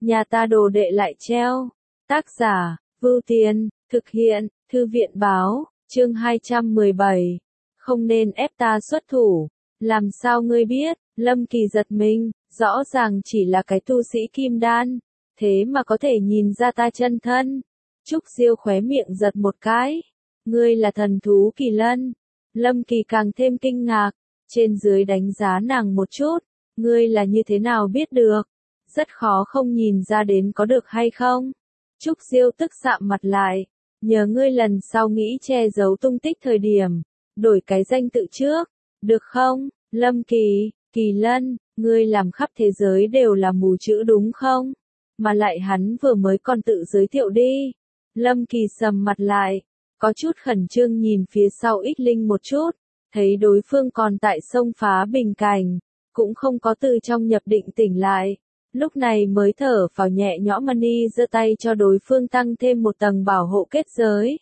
nhà ta đồ đệ lại treo. Tác giả, Vưu Tiên, thực hiện, Thư viện báo, chương 217. Không nên ép ta xuất thủ. Làm sao ngươi biết? Lâm Kỳ giật mình, rõ ràng chỉ là cái tu sĩ kim đan, thế mà có thể nhìn ra ta chân thân. Trúc Diêu khóe miệng giật một cái. Ngươi là thần thú kỳ lân. Lâm Kỳ càng thêm kinh ngạc, trên dưới đánh giá nàng một chút. Ngươi là như thế nào biết được? Rất khó không nhìn ra đến có được hay không? Trúc Diêu tức sạm mặt lại. Nhờ ngươi lần sau nghĩ che giấu tung tích thời điểm, đổi cái danh tự trước, được không? Lâm Kỳ, Kỳ Lân, ngươi làm khắp thế giới đều là mù chữ đúng không? Mà lại hắn vừa mới còn tự giới thiệu đi. Lâm Kỳ sầm mặt lại, có chút khẩn trương nhìn phía sau Ích Linh một chút, thấy đối phương còn tại sông phá bình cảnh, cũng không có từ trong nhập định tỉnh lại. Lúc này mới thở phào nhẹ nhõm Mani giơ tay cho đối phương tăng thêm một tầng bảo hộ kết giới.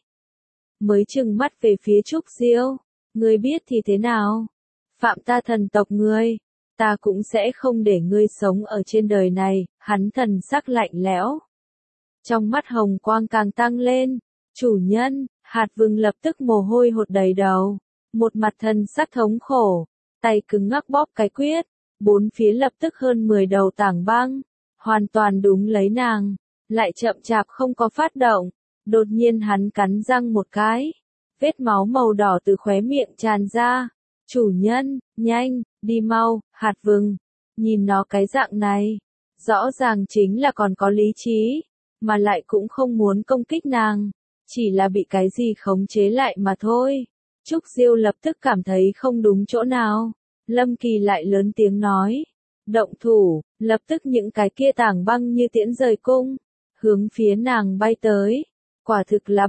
Mới trừng mắt về phía Trúc Diêu, ngươi biết thì thế nào? Phạm ta thần tộc ngươi, ta cũng sẽ không để ngươi sống ở trên đời này, hắn thần sắc lạnh lẽo. Trong mắt hồng quang càng tăng lên, chủ nhân, Hạt Vừng lập tức mồ hôi hột đầy đầu, một mặt thần sắc thống khổ, tay cứng ngắc bóp cái quyết, bốn phía lập tức hơn 10 đầu tảng băng, hoàn toàn đúng lấy nàng, lại chậm chạp không có phát động, đột nhiên hắn cắn răng một cái, vết máu màu đỏ từ khóe miệng tràn ra. Chủ nhân, nhanh, đi mau, Hạt Vừng, nhìn nó cái dạng này, rõ ràng chính là còn có lý trí, mà lại cũng không muốn công kích nàng, chỉ là bị cái gì khống chế lại mà thôi. Trúc Diêu lập tức cảm thấy không đúng chỗ nào, Lâm Kỳ lại lớn tiếng nói, động thủ, lập tức những cái kia tảng băng như tiễn rời cung, hướng phía nàng bay tới, quả thực là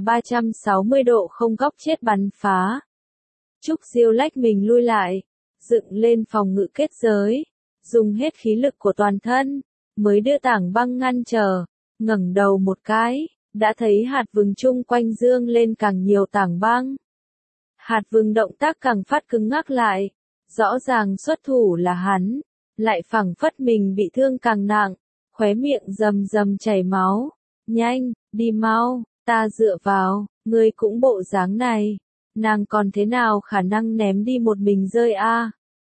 360 độ không góc chết bắn phá. Trúc Diêu lách mình lui lại, dựng lên phòng ngự kết giới, dùng hết khí lực của toàn thân, mới đưa tảng băng ngăn trở, ngẩng đầu một cái, đã thấy Hạt Vừng chung quanh dương lên càng nhiều tảng băng. Hạt Vừng động tác càng phát cứng ngắc lại, rõ ràng xuất thủ là hắn, lại phảng phất mình bị thương càng nặng, khóe miệng rầm rầm chảy máu. Nhanh, đi mau, ta dựa vào, ngươi cũng bộ dáng này. Nàng còn thế nào khả năng ném đi một mình rơi a?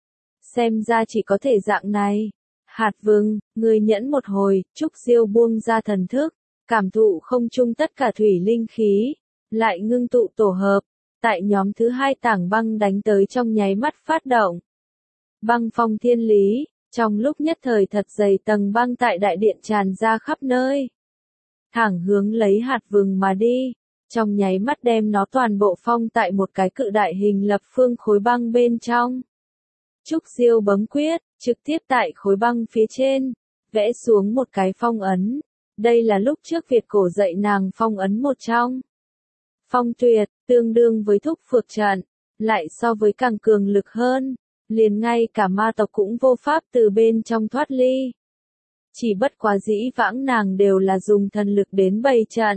Xem ra chỉ có thể dạng này. Hạt Vừng, ngươi nhẫn một hồi, Trúc Diêu buông ra thần thức, cảm thụ không trung tất cả thủy linh khí, lại ngưng tụ tổ hợp, tại nhóm thứ hai tảng băng đánh tới trong nháy mắt phát động. Băng phong thiên lý, trong lúc nhất thời thật dày tầng băng tại đại điện tràn ra khắp nơi. Thẳng hướng lấy Hạt Vừng mà đi. Trong nháy mắt đem nó toàn bộ phong tại một cái cự đại hình lập phương khối băng bên trong. Trúc Diêu bấm quyết, trực tiếp tại khối băng phía trên, vẽ xuống một cái phong ấn. Đây là lúc trước Việt cổ dạy nàng phong ấn một trong. Phong tuyệt, tương đương với thúc phược trận, lại so với càng cường lực hơn, liền ngay cả ma tộc cũng vô pháp từ bên trong thoát ly. Chỉ bất quá dĩ vãng nàng đều là dùng thần lực đến bày trận.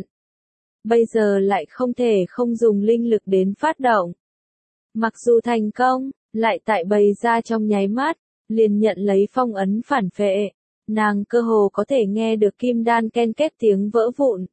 Bây giờ lại không thể không dùng linh lực đến phát động. Mặc dù thành công, lại tại bày ra trong nháy mắt, liền nhận lấy phong ấn phản phệ. Nàng cơ hồ có thể nghe được kim đan ken két tiếng vỡ vụn.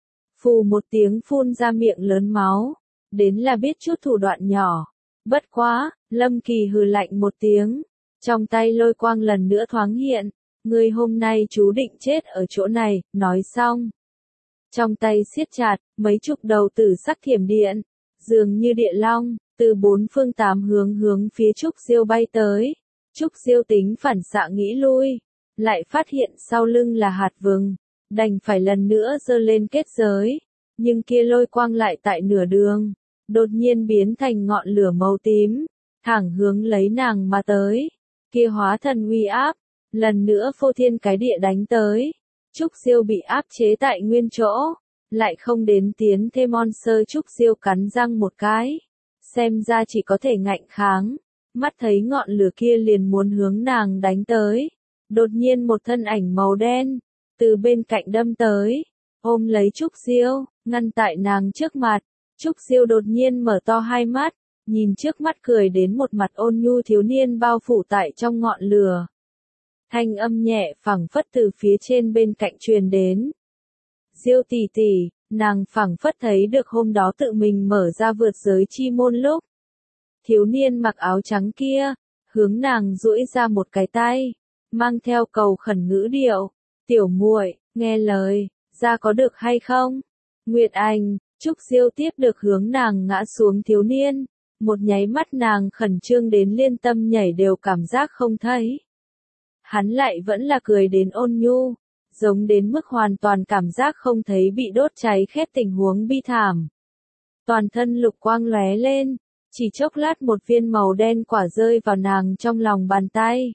Phù một tiếng phun ra miệng lớn máu, đến là biết chút thủ đoạn nhỏ. Bất quá, Lâm Kỳ hừ lạnh một tiếng, trong tay lôi quang lần nữa thoáng hiện, ngươi hôm nay chú định chết ở chỗ này, nói xong. Trong tay siết chặt, mấy chục đầu tử sắc thiểm điện, dường như địa long, từ bốn phương tám hướng phía Trúc Diêu bay tới. Trúc Diêu tính phản xạ nghĩ lui, lại phát hiện sau lưng là Hạt Vừng, đành phải lần nữa giơ lên kết giới, nhưng kia lôi quang lại tại nửa đường, đột nhiên biến thành ngọn lửa màu tím, thẳng hướng lấy nàng mà tới. Kia hóa thần uy áp, lần nữa phô thiên cái địa đánh tới. Trúc Diêu bị áp chế tại nguyên chỗ, lại không đến tiến thêm monster. Trúc Diêu cắn răng một cái, xem ra chỉ có thể ngạnh kháng, mắt thấy ngọn lửa kia liền muốn hướng nàng đánh tới. Đột nhiên một thân ảnh màu đen, từ bên cạnh đâm tới, ôm lấy Trúc Diêu, ngăn tại nàng trước mặt. Trúc Diêu đột nhiên mở to hai mắt, nhìn trước mắt cười đến một mặt ôn nhu thiếu niên bao phủ tại trong ngọn lửa. Thanh âm nhẹ phảng phất từ phía trên bên cạnh truyền đến. Diêu tỷ tỷ, nàng phảng phất thấy được hôm đó tự mình mở ra vượt giới chi môn lúc. Thiếu niên mặc áo trắng kia, hướng nàng duỗi ra một cái tay, mang theo cầu khẩn ngữ điệu, tiểu muội, nghe lời, ra có được hay không? Nguyệt Anh, Trúc Diêu tiếp được hướng nàng ngã xuống thiếu niên, một nháy mắt nàng khẩn trương đến liên tâm nhảy đều cảm giác không thấy. Hắn lại vẫn là cười đến ôn nhu, giống đến mức hoàn toàn cảm giác không thấy bị đốt cháy khét tình huống bi thảm. Toàn thân lục quang lóe lên, chỉ chốc lát một viên màu đen quả rơi vào nàng trong lòng bàn tay.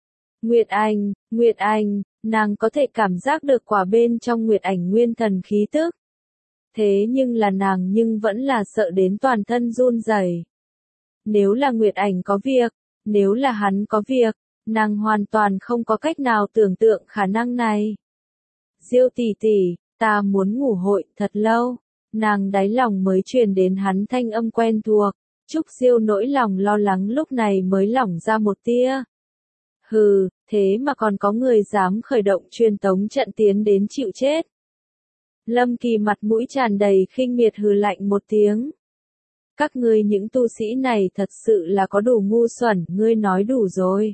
Nguyệt Anh, nàng có thể cảm giác được quả bên trong Nguyệt Ảnh nguyên thần khí tức. Thế nhưng là nàng nhưng vẫn là sợ đến toàn thân run rẩy. Nếu là Nguyệt Ảnh có việc, nếu là hắn có việc, nàng hoàn toàn không có cách nào tưởng tượng khả năng này. Diêu tỷ tỷ, ta muốn ngủ hội thật lâu, nàng đáy lòng mới truyền đến hắn thanh âm quen thuộc. Trúc Diêu nỗi lòng lo lắng lúc này mới lỏng ra một tia. Hừ, thế mà còn có người dám khởi động truyền tống trận tiến đến chịu chết. Lâm Kỳ mặt mũi tràn đầy khinh miệt hừ lạnh một tiếng. Các ngươi những tu sĩ này thật sự là có đủ ngu xuẩn, ngươi nói đủ rồi.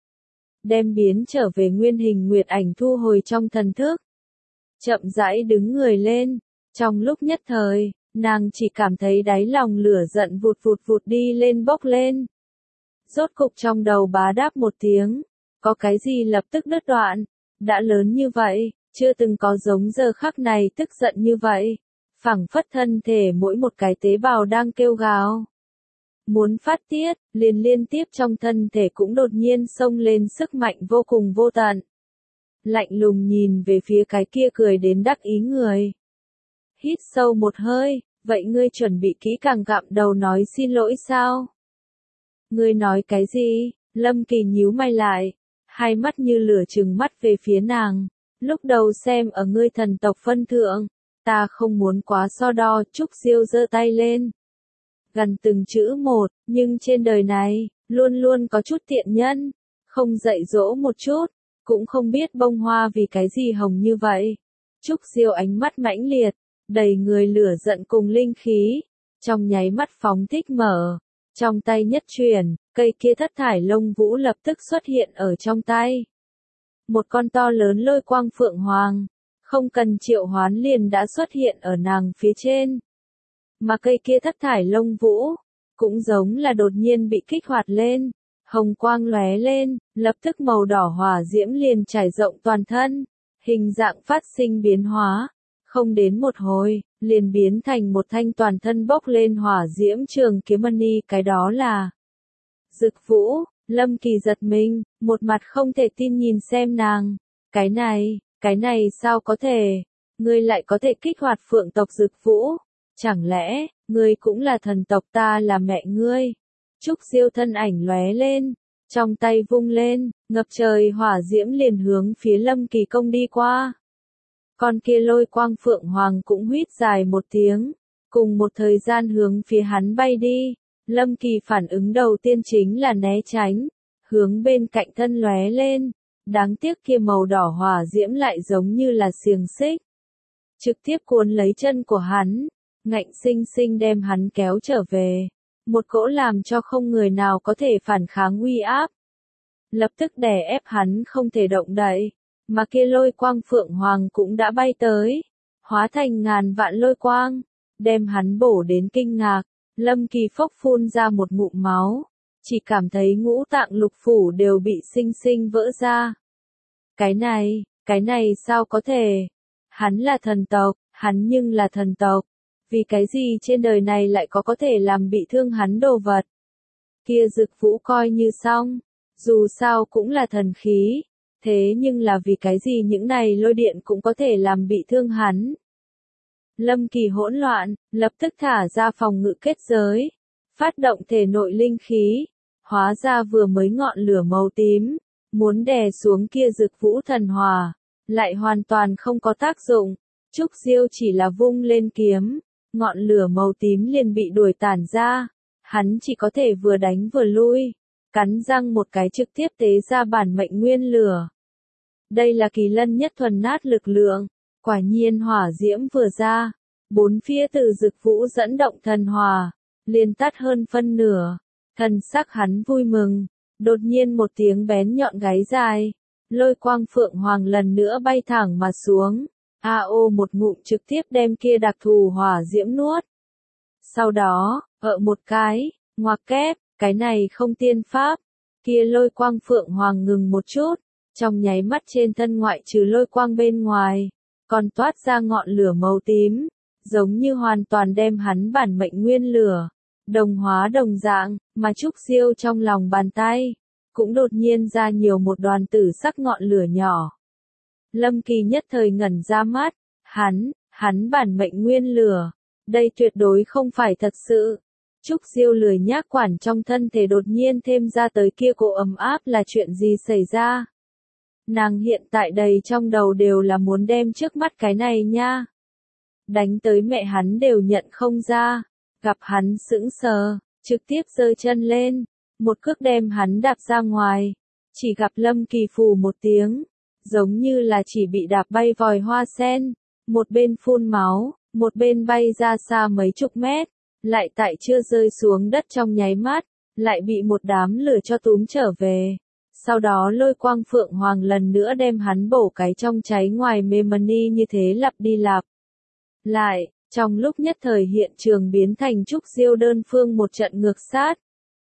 Đem biến trở về nguyên hình Nguyệt Ảnh thu hồi trong thần thức. Chậm rãi đứng người lên, trong lúc nhất thời, nàng chỉ cảm thấy đáy lòng lửa giận vụt vụt đi lên bốc lên. Rốt cục trong đầu bá đáp một tiếng, có cái gì lập tức đứt đoạn, đã lớn như vậy, chưa từng có giống giờ khắc này tức giận như vậy, phảng phất thân thể mỗi một cái tế bào đang kêu gào. Muốn phát tiết, liên tiếp trong thân thể cũng đột nhiên xông lên sức mạnh vô cùng vô tận. Lạnh lùng nhìn về phía cái kia cười đến đắc ý người. Hít sâu một hơi, vậy ngươi chuẩn bị kỹ càng gặm đầu nói xin lỗi sao? Ngươi nói cái gì? Lâm Kỳ nhíu mày lại, hai mắt như lửa trừng mắt về phía nàng. Lúc đầu xem ở ngươi thần tộc phân thượng, ta không muốn quá so đo. Trúc Diêu giơ tay lên. Gần từng chữ một, nhưng trên đời này, luôn luôn có chút tiện nhân, không dạy dỗ một chút, cũng không biết bông hoa vì cái gì hồng như vậy. Trúc Diêu ánh mắt mãnh liệt, đầy người lửa giận cùng linh khí, trong nháy mắt phóng thích mở, trong tay nhất chuyển, cây kia thất thải lông vũ lập tức xuất hiện ở trong tay. Một con to lớn lôi quang phượng hoàng, không cần triệu hoán liền đã xuất hiện ở nàng phía trên. Mà cây kia thất thải lông vũ, cũng giống là đột nhiên bị kích hoạt lên, hồng quang lóe lên, lập tức màu đỏ hỏa diễm liền trải rộng toàn thân, hình dạng phát sinh biến hóa, không đến một hồi, liền biến thành một thanh toàn thân bốc lên hỏa diễm trường kiếm mani, cái đó là Dực Vũ. Lâm Kỳ giật mình, một mặt không thể tin nhìn xem nàng, cái này sao có thể, ngươi lại có thể kích hoạt phượng tộc Dực Vũ, chẳng lẽ, ngươi cũng là thần tộc, ta là mẹ ngươi. Trúc Diêu thân ảnh lóe lên, trong tay vung lên, ngập trời hỏa diễm liền hướng phía Lâm Kỳ công đi qua. Con kia lôi quang phượng hoàng cũng huýt dài một tiếng, cùng một thời gian hướng phía hắn bay đi. Lâm Kỳ phản ứng đầu tiên chính là né tránh, hướng bên cạnh thân lóe lên, đáng tiếc kia màu đỏ hỏa diễm lại giống như là xiềng xích, trực tiếp cuốn lấy chân của hắn, ngạnh sinh sinh đem hắn kéo trở về, một cỗ làm cho không người nào có thể phản kháng uy áp, lập tức đè ép hắn không thể động đậy, mà kia lôi quang phượng hoàng cũng đã bay tới, hóa thành ngàn vạn lôi quang, đem hắn bổ đến kinh ngạc. Lâm Kỳ phốc phun ra một ngụm máu, chỉ cảm thấy ngũ tạng lục phủ đều bị sinh sinh vỡ ra. Cái này sao có thể? Hắn là thần tộc, hắn nhưng là thần tộc. Vì cái gì trên đời này lại có thể làm bị thương hắn đồ vật? Kia Dực Vũ coi như xong, dù sao cũng là thần khí, thế nhưng là vì cái gì những này lôi điện cũng có thể làm bị thương hắn? Lâm Kỳ hỗn loạn, lập tức thả ra phòng ngự kết giới, phát động thể nội linh khí, hóa ra vừa mới ngọn lửa màu tím, muốn đè xuống kia Dực Vũ thần hỏa, lại hoàn toàn không có tác dụng. Trúc Diêu chỉ là vung lên kiếm, ngọn lửa màu tím liền bị đuổi tản ra, hắn chỉ có thể vừa đánh vừa lui, cắn răng một cái trực tiếp tế ra bản mệnh nguyên lửa. Đây là kỳ lân nhất thuần nát lực lượng. Quả nhiên hỏa diễm vừa ra, bốn phía từ dực vũ dẫn động thần hỏa, liền tắt hơn phân nửa. Thần sắc hắn vui mừng, đột nhiên một tiếng bén nhọn gáy dài, lôi quang phượng hoàng lần nữa bay thẳng mà xuống. AO một ngụm trực tiếp đem kia đặc thù hỏa diễm nuốt. Sau đó, một cái, ngoặc kép, cái này không tiên pháp. Kia lôi quang phượng hoàng ngừng một chút, trong nháy mắt trên thân ngoại trừ lôi quang bên ngoài, còn toát ra ngọn lửa màu tím, giống như hoàn toàn đem hắn bản mệnh nguyên lửa, đồng hóa đồng dạng, mà Trúc Diêu trong lòng bàn tay, cũng đột nhiên ra nhiều một đoàn tử sắc ngọn lửa nhỏ. Lâm Kỳ nhất thời ngẩn ra mắt, hắn bản mệnh nguyên lửa, đây tuyệt đối không phải thật sự. Trúc Diêu lười nhác quản trong thân thể đột nhiên thêm ra tới kia cỗ ấm áp là chuyện gì xảy ra. Nàng hiện tại đầy trong đầu đều là muốn đem trước mắt cái này nha. Đánh tới mẹ hắn đều nhận không ra, gặp hắn sững sờ, trực tiếp giơ chân lên, một cước đem hắn đạp ra ngoài. Chỉ gặp Lâm Kỳ phù một tiếng, giống như là chỉ bị đạp bay vòi hoa sen, một bên phun máu, một bên bay ra xa mấy chục mét, lại tại chưa rơi xuống đất trong nháy mắt, lại bị một đám lửa cho túm trở về. Sau đó lôi quang phượng hoàng lần nữa đem hắn bổ cái trong cháy ngoài mê mani như thế lặp đi lặp lại, trong lúc nhất thời hiện trường biến thành Trúc Diêu đơn phương một trận ngược sát.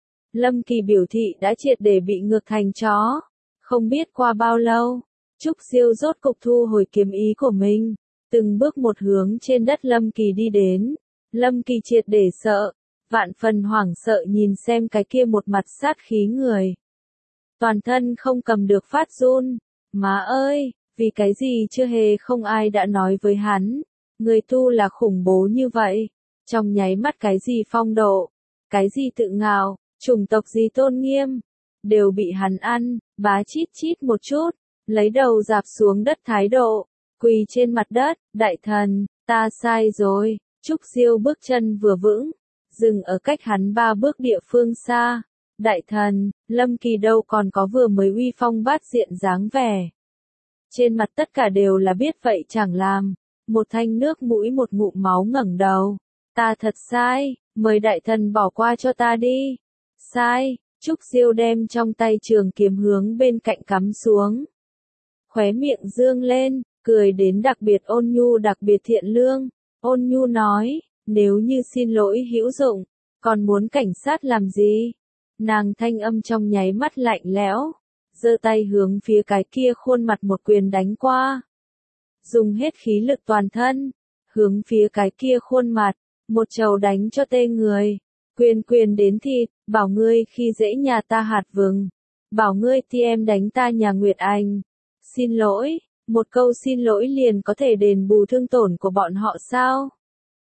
Lâm Kỳ biểu thị đã triệt để bị ngược thành chó. Không biết qua bao lâu, Trúc Diêu rốt cục thu hồi kiếm ý của mình, từng bước một hướng trên đất Lâm Kỳ đi đến. Lâm Kỳ triệt để sợ, vạn phần hoảng sợ nhìn xem cái kia một mặt sát khí người. Toàn thân không cầm được phát run. Má ơi, vì cái gì chưa hề không ai đã nói với hắn. Người tu là khủng bố như vậy. Trong nháy mắt cái gì phong độ, cái gì tự ngạo, chủng tộc gì tôn nghiêm, đều bị hắn ăn, bá chít chít một chút, lấy đầu dạp xuống đất thái độ, quỳ trên mặt đất, đại thần, ta sai rồi. Trúc Diêu bước chân vừa vững, dừng ở cách hắn 3 bước địa phương xa. Đại thần, Lâm Kỳ đâu còn có vừa mới uy phong bát diện dáng vẻ. Trên mặt tất cả đều là biết vậy chẳng làm. Một thanh nước mũi một ngụm máu ngẩng đầu. Ta thật sai, mời đại thần bỏ qua cho ta đi. Sai, Trúc Diêu đem trong tay trường kiếm hướng bên cạnh cắm xuống. Khóe miệng dương lên, cười đến đặc biệt ôn nhu đặc biệt thiện lương. Ôn nhu nói, nếu như xin lỗi hữu dụng, còn muốn cảnh sát làm gì? Nàng thanh âm trong nháy mắt lạnh lẽo, giơ tay hướng phía cái kia khuôn mặt một quyền đánh qua. Dùng hết khí lực toàn thân, hướng phía cái kia khuôn mặt, một trầu đánh cho tê người. Quyền đến thịt, bảo ngươi khi dễ nhà ta hạt vừng. Bảo ngươi thì em đánh ta nhà Nguyệt Anh. Xin lỗi, một câu xin lỗi liền có thể đền bù thương tổn của bọn họ sao?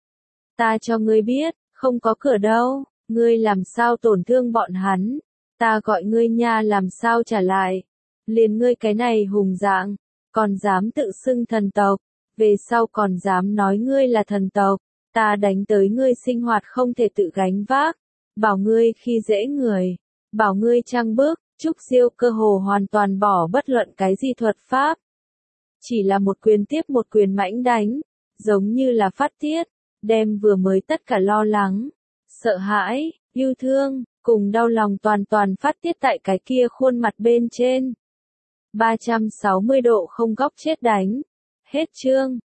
Ta cho ngươi biết, không có cửa đâu, ngươi làm sao tổn thương bọn hắn, ta gọi ngươi nha làm sao trả lại. Liền ngươi cái này hùng dạng, còn dám tự xưng thần tộc, về sau còn dám nói ngươi là thần tộc, ta đánh tới ngươi sinh hoạt không thể tự gánh vác, bảo ngươi khi dễ người, bảo ngươi trăng bước. Trúc Diêu cơ hồ hoàn toàn bỏ bất luận cái gì thuật pháp. Chỉ là một quyền tiếp một quyền mãnh đánh, giống như là phát tiết, đem vừa mới tất cả lo lắng, sợ hãi, yêu thương, cùng đau lòng toàn phát tiết tại cái kia khuôn mặt bên trên. 360 độ không góc chết đánh. Hết chương.